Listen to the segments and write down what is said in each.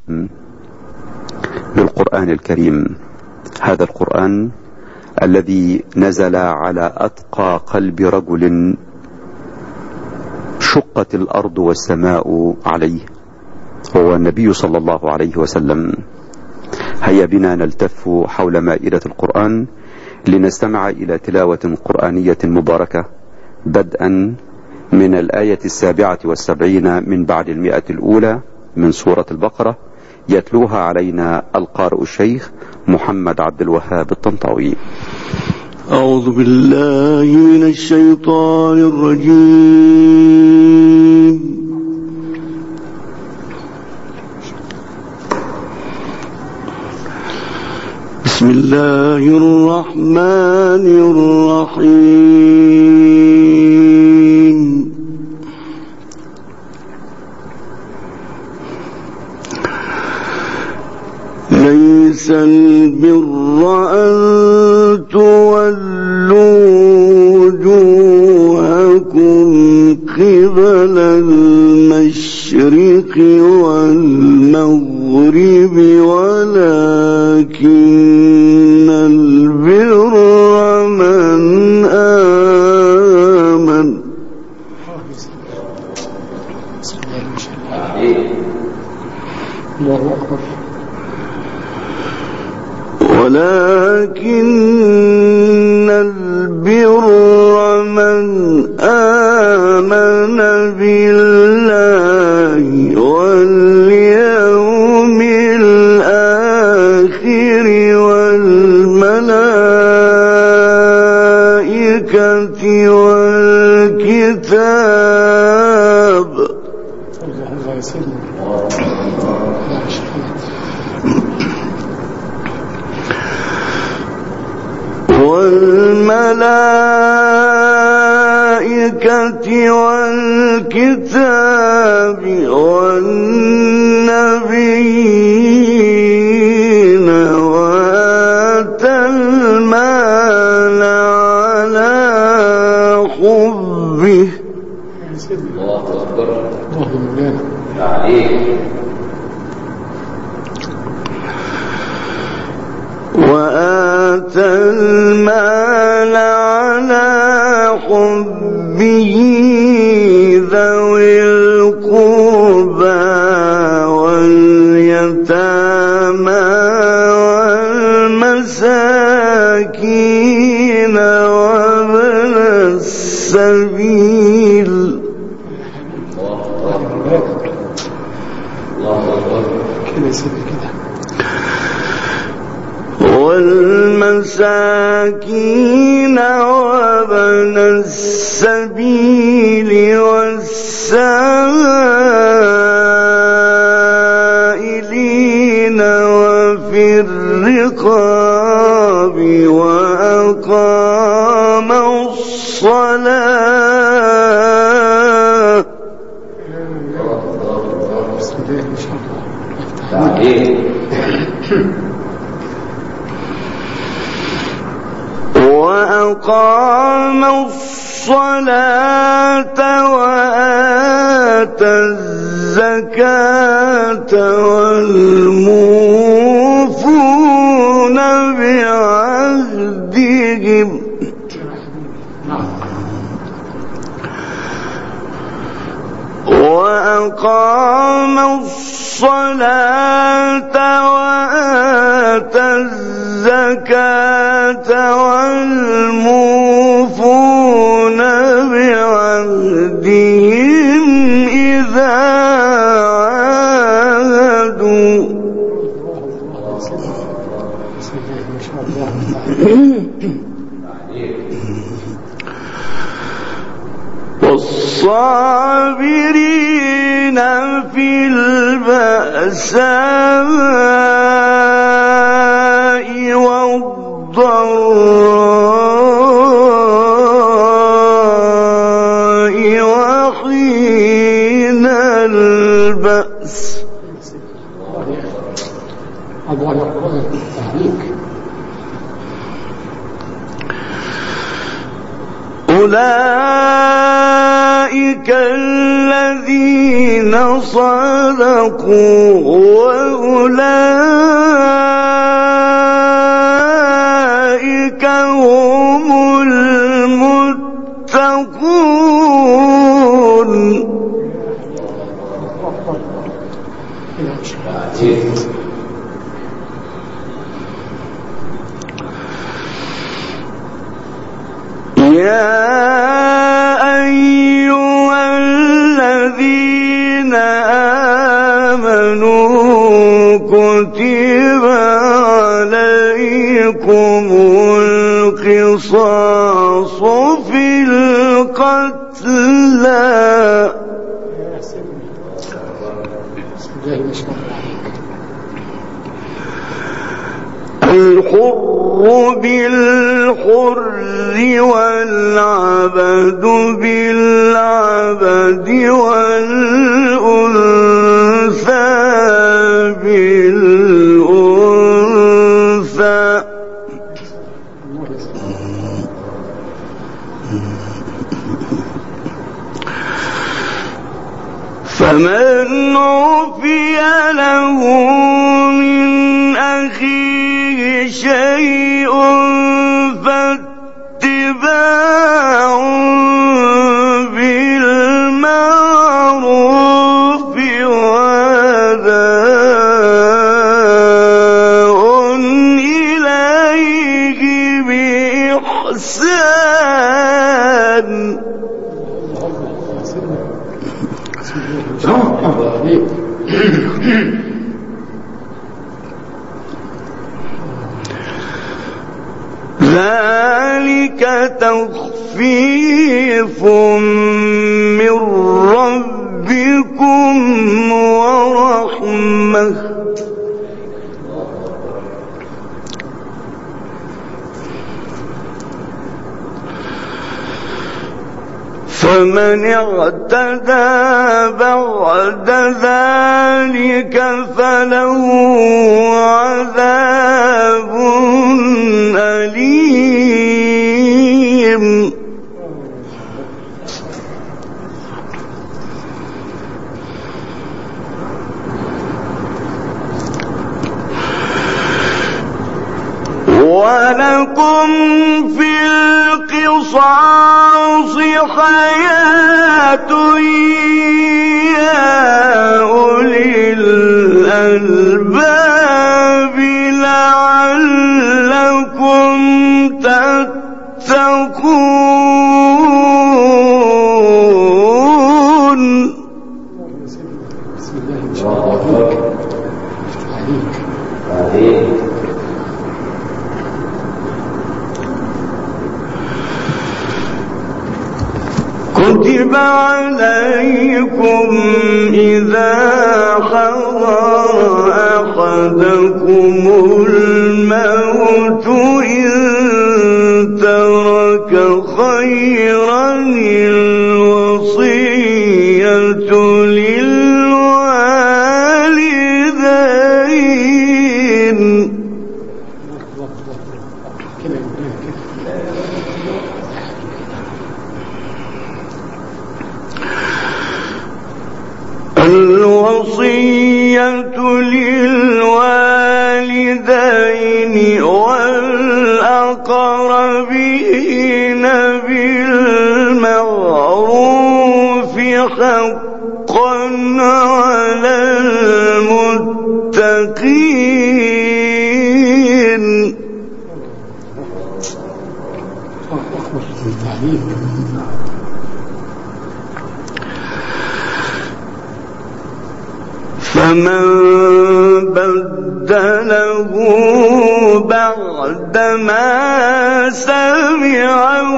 للقرآن الكريم، هذا القرآن الذي نزل على أتقى قلب رجل شقت الأرض والسماء عليه، هو النبي صلى الله عليه وسلم. هيا بنا نلتف حول مائدة القرآن لنستمع إلى تلاوة قرآنية مباركة، بدءا من الآية 77 من بعد 100 الأولى من سورة البقرة، يتلوها علينا القارئ الشيخ محمد عبد الوهاب الطنطاوي. أعوذ بالله من الشيطان الرجيم. بسم الله الرحمن الرحيم. ليس البر أن تولوا وجوهكم قبل المشرق والمغرب ولكن البر من آمن ولكن البر من آمن بالله واليوم الآخر والملائكة والكتاب والنبيين وآتى المال على حبه وآتى المال على حبه ذوي القربى واليتامى والمساكين وابن السبيل والمساكين وابن السبيل والسائلين وفي الرقاب وأقام الصلاة وآتى الزكاة والموفون بعهدهم وأقام الصلاة وآتى الزكاة والموفون بعهدهم إذا عاهدوا والصابرين في البأساء والضراء وحين البأس أولئك الذين صدقوا وأولئك هم المتقون. يا أيها الذين آمنوا كتب عليكم القصاص في القتلى الحر بالحر والعبد بالعبد والأنثى بالأنثى فمن عفي له من أخيه شيء فاتباع بالمعروف وأداء إليه بإحسان. ذلك تخفيف من ربكم ورحمة فمن اعتدى بعد ذلك فله عذاب أليم. ولكم في القصاص حياة يا أولي الألباب لعلكم تتقون. بسم الله ما شاء الله عليك. كتب عليكم إذا حضر أحدكم الموت إن ترك خيرا الوصية للوالدين. الوصية للوالدين والأقربين بالمعروف حقا على المتقين. فمن بدله بعدما سمعه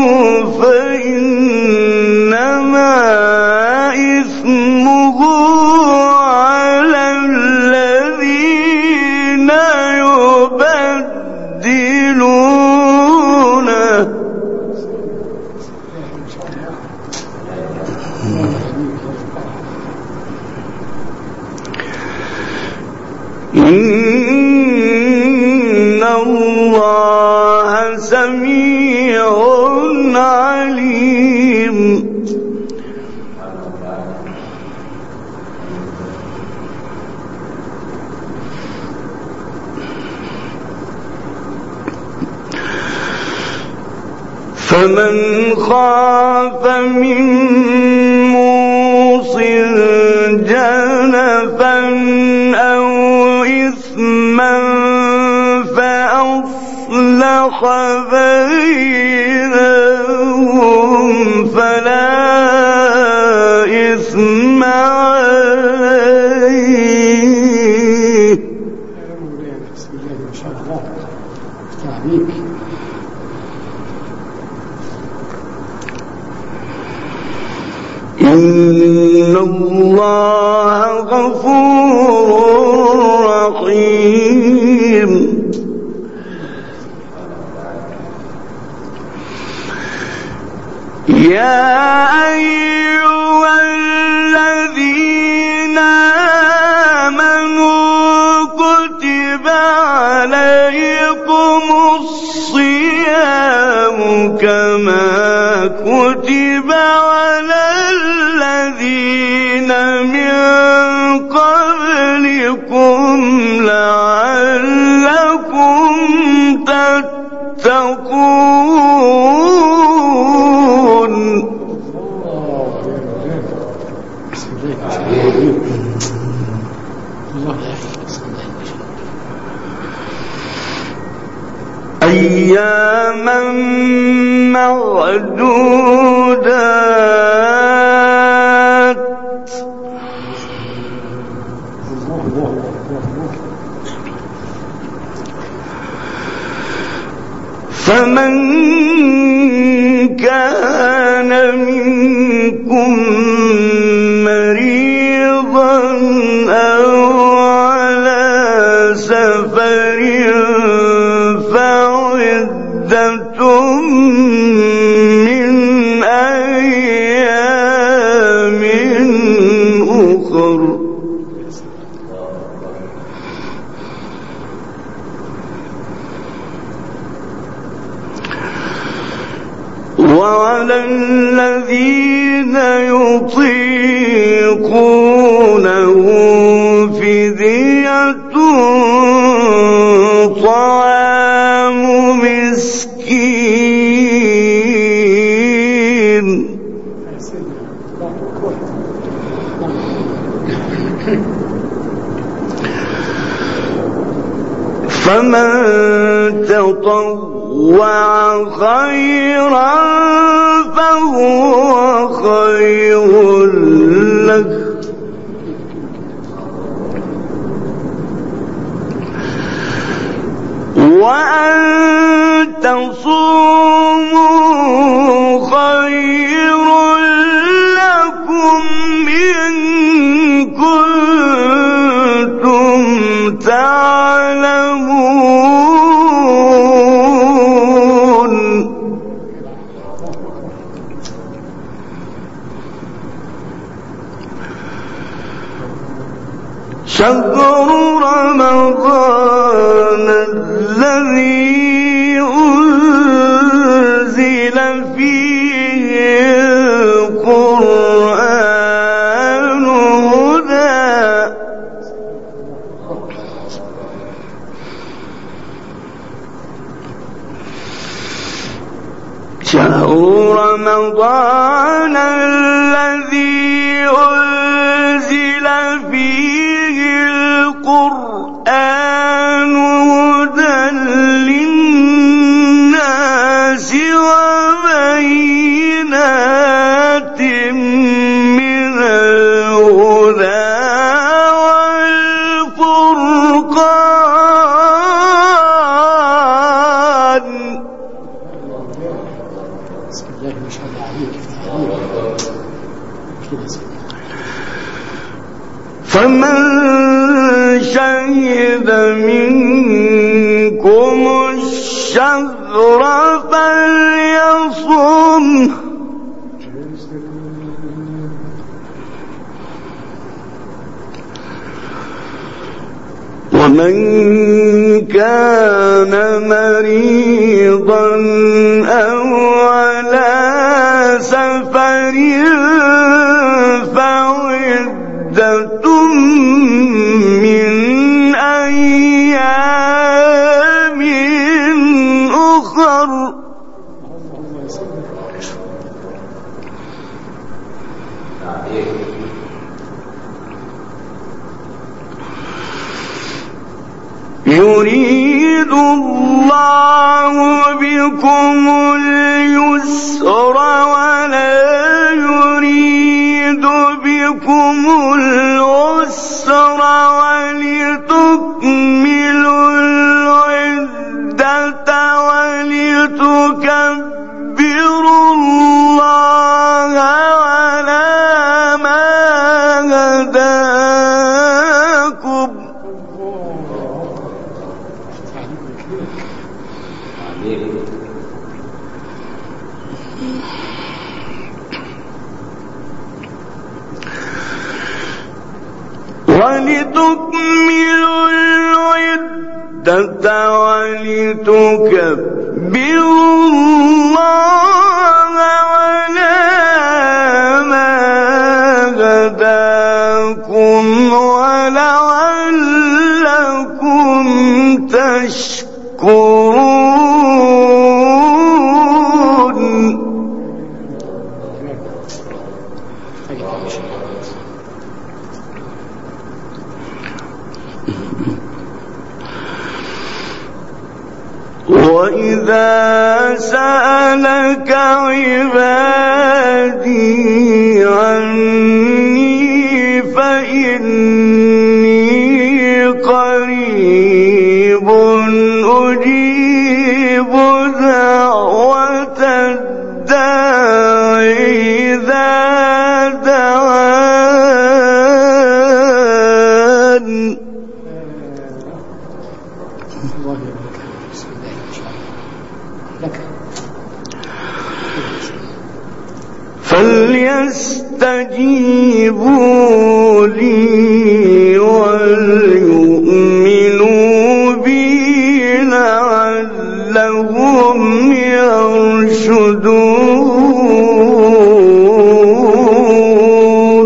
فإنما إثمه على الذين يبدلونه. إن الله سميع عليم. فمن خاف من موص جنفا أو إثما فأصلح بينهم فلا إثم عليه. بسم الله ما شاء الله تعبيك. إن الله غفور رحيم. يا أيها الذين آمنوا كتب عليكم الصيام كما كتب على الذين من قبلكم لعلكم تتقون. أياما معدودات فمن كان منكم مريضا أو على سفر فعدة من أيام أخر. وعلى الذين يطيقونه فدية طعام مسكين. فمن تطوع خيرا فهو خير له وأن تصوموا خير لكم إن كنتم تعلمون. شهر رمضان الذي أنزل فيه القرآن هدى شهر رمضان الذي أنزل فيه القرآن هدى للناس وبينات من الهدى والفرقان. بسم الله ما شاء الله عليك. فمن شهد منكم الشهر فليصم ومن كان مريضا أو على سفر فعدة من أيام أخر. يريد الله بكم اليسر ولا يريد بكم العسر ولتكملوا العدة ولتكبروا الله على ما هداكم. ولتكملوا العدة ولتكبروا الله على ما هداكم ولعلكم تشكرون. وإذا سألك عبادي عني فإني قريب أجيب دعوة الداع إذا دعان. فليستجيبوا لي وليؤمنوا بي لعلهم يرشدون.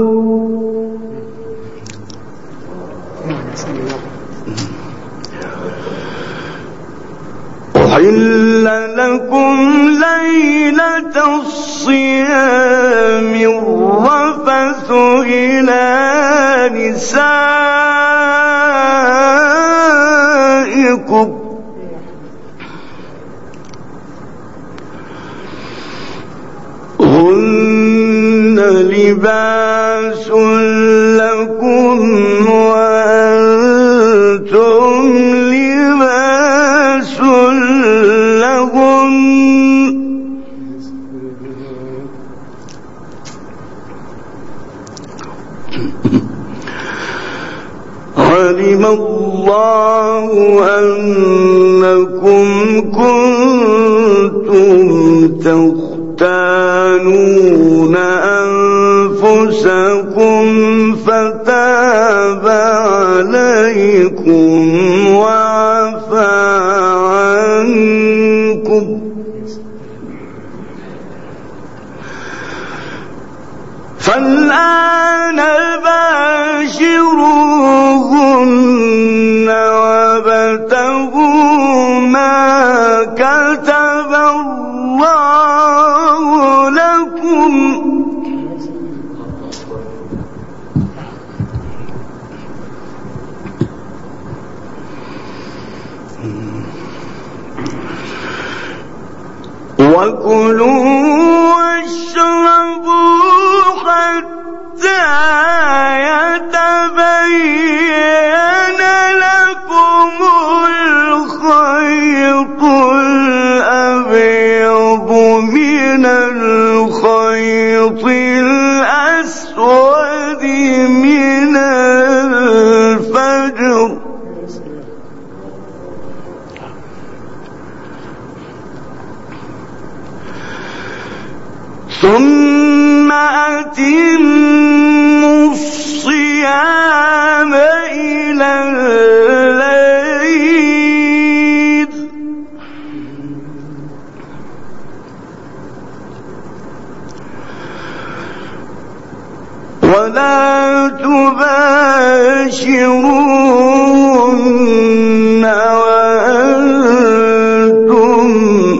أحل لكم ليلة الصيام الرفث إلى نسائكم هن لباس لكم وأنتم لباس لهم. علم الله أنكم كنتم تختانون أنفسكم فتاب عليكم وعفى عنكم فالآن باشروهن وابتغوا ما كتب الله لكم وكلوا واشربوا حتى يتبين لكم الخيط الأبيض من الخيط الأسود من الفجر ثم أتموا الصيام إلى الليل ولا تباشرون وأنتم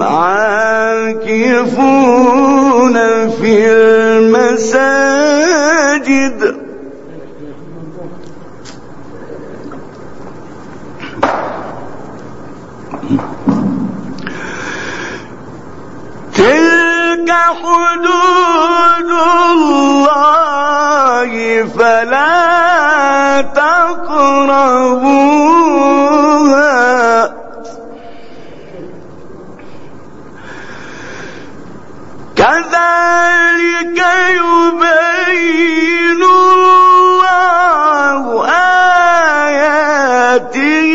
عاكفون في المساجد تلك حدود الله فلا تقربوها كذلك يبين الله آياته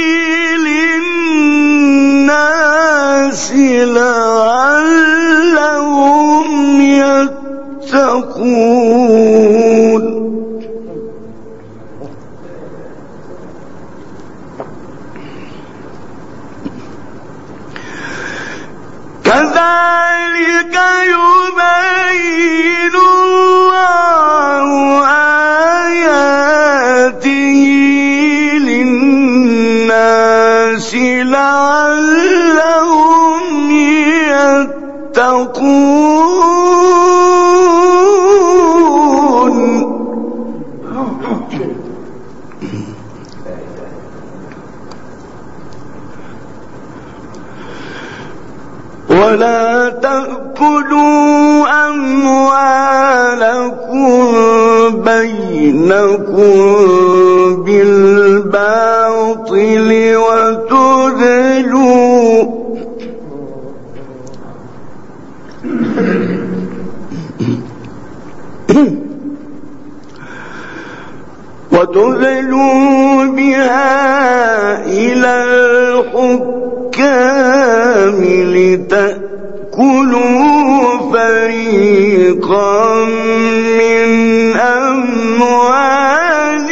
للناس لعلهم يتقون كذلك يبين الله آياته للناس لعلهم يتقون ولا تأكلوا أموالكم بينكم بالباطل وتدلوا بها إلى الحكام لتأكلوا فريقا من أموال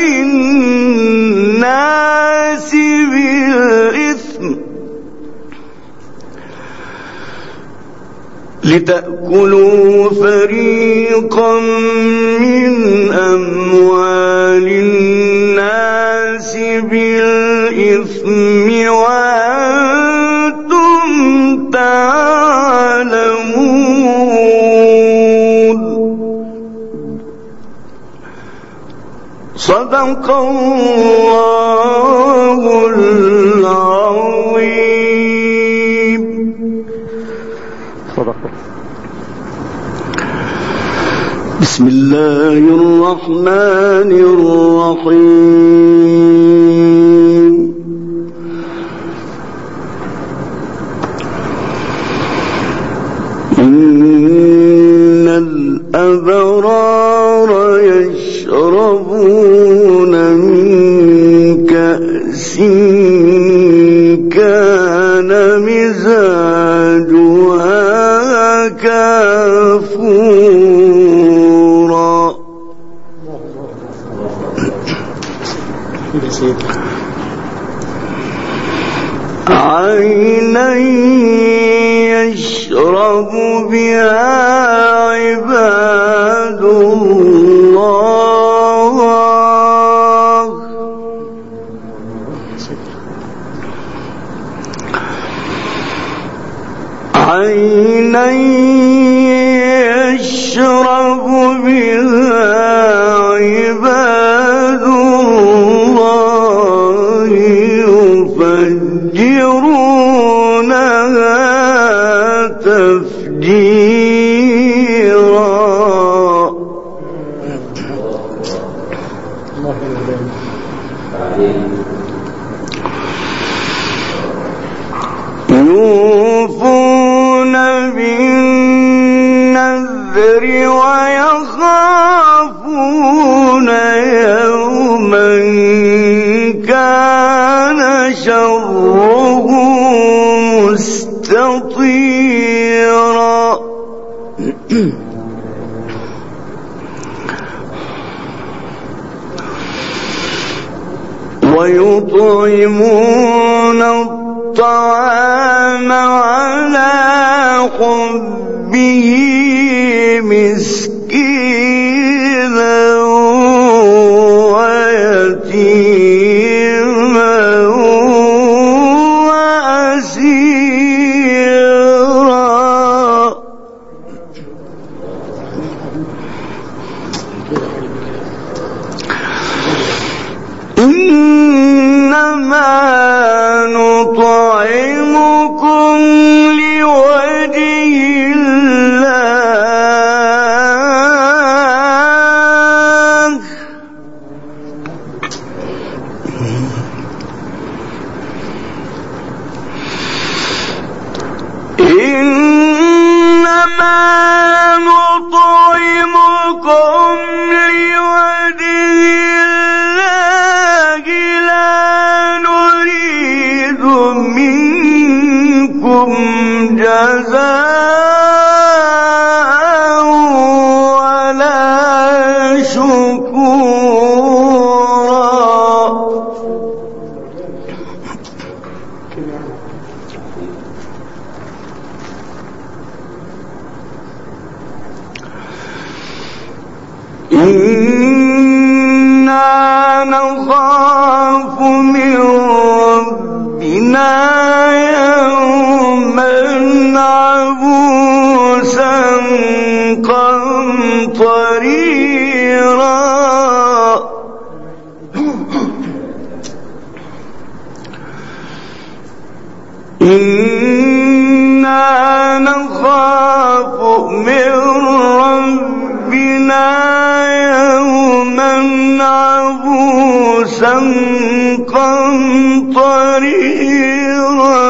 الناس بالإثم لتأكلوا فريقا من أموال الناس بالإثم وأنتم تعلمون. صدق الله العظيم. صدق. بسم الله الرحمن الرحيم. إن الأبرار يشربون من كأس كان مزاجها كافورا عينا يشرب بها عباد الله عينا يشرب بها عباد الله يفجرونها تفجيرا. يوفون بالنذر ويخافون يوما كان شره مستطيرا. ويطعمون الطعام على حبه مسكينا ويتيما وأسيرا. إنما نطعم إنما نطعمكم لوجه الله لا نريد منكم جزاء ولا شكورا. إنا نخاف من ربنا يوما عبوسا قمطريرا. إنا نخاف من ربنا يوما عبوسا قمطريرا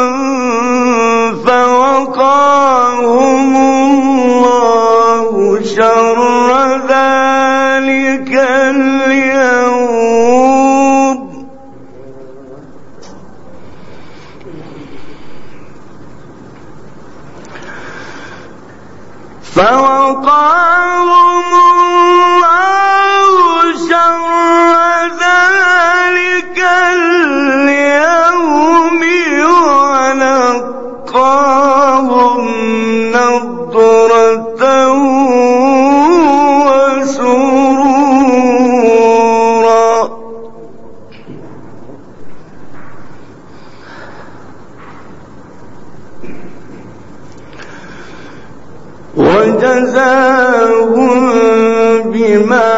فوقاهم الله شر ذلك اليوم. فوقاهم الله شر ذلك اليوم ولقاهم نضرة وسرورا. وجزاهم بما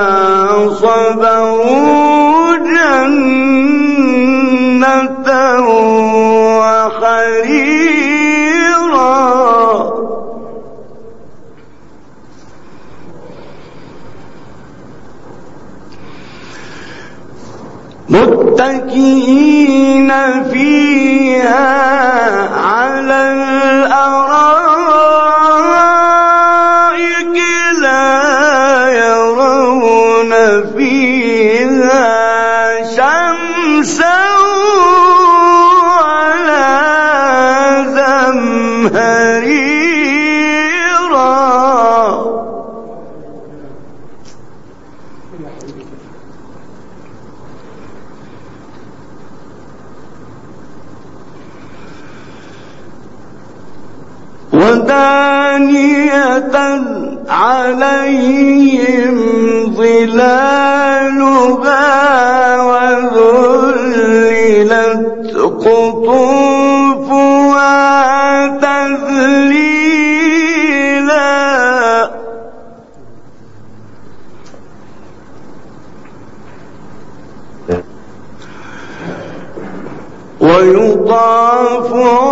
صبروا جنة وحريرا. متكئين فيها على الأرائك لا يرون فيها شمسا ولا زمهريرا. ودانية عليهم ظلالها وذللت قطوفها تذليلا. ويطاف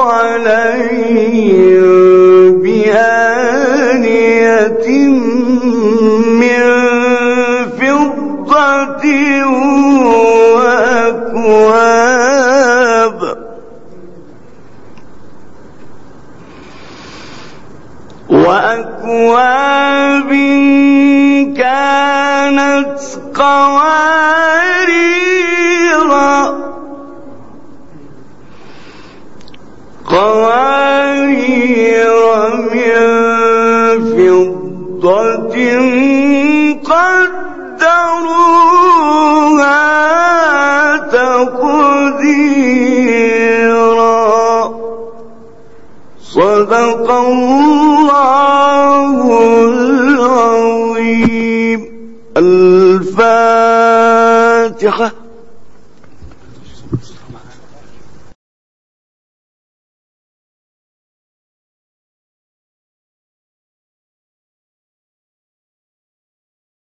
عليهم بآنية من فضة وأكواب كانت قوارير من فضة قدروها تقديرا. صدق الله العظيم. الفاتحة.